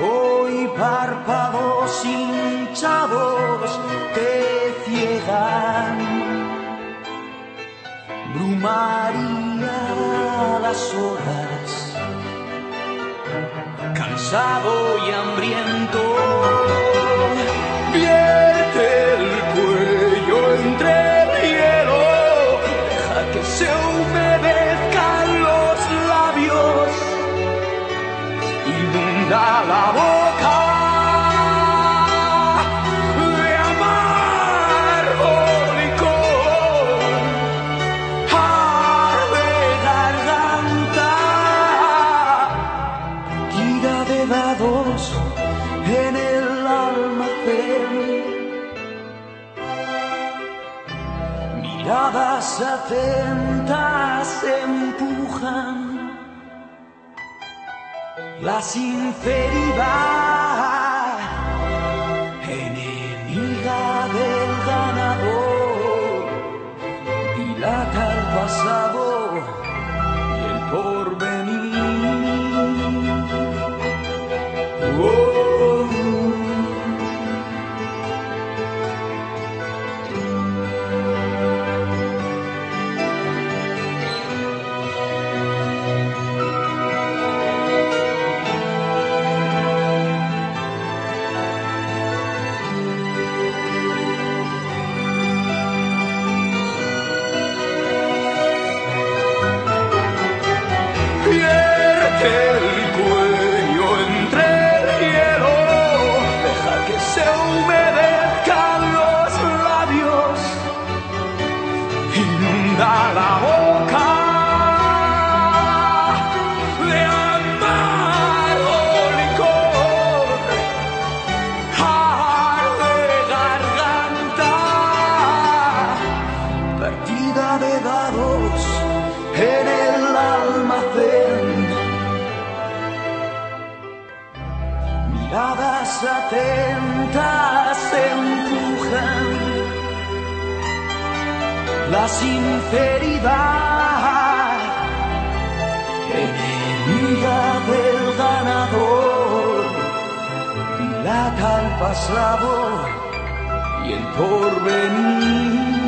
Hoy párpados hinchados te ciegan, brumaría las horas, cansado y hambriento, vierte el cuello entre el hielo, deja que se humedezcan los labios, inunda la boca de amargo licor, arde garganta, tira de dados en el almacén, miradas atentas empujan la sinceridad, enemiga del ganador, dilata el pasado y el porvenir. Oh. El cuello entre el hielo, deja que se humedezcan los labios, inunda la boca de amargo licor, arde garganta, partida de dados en el almacén, miradas atentas empujan la sinceridad, enemiga del ganador, dilata el pasado y el porvenir.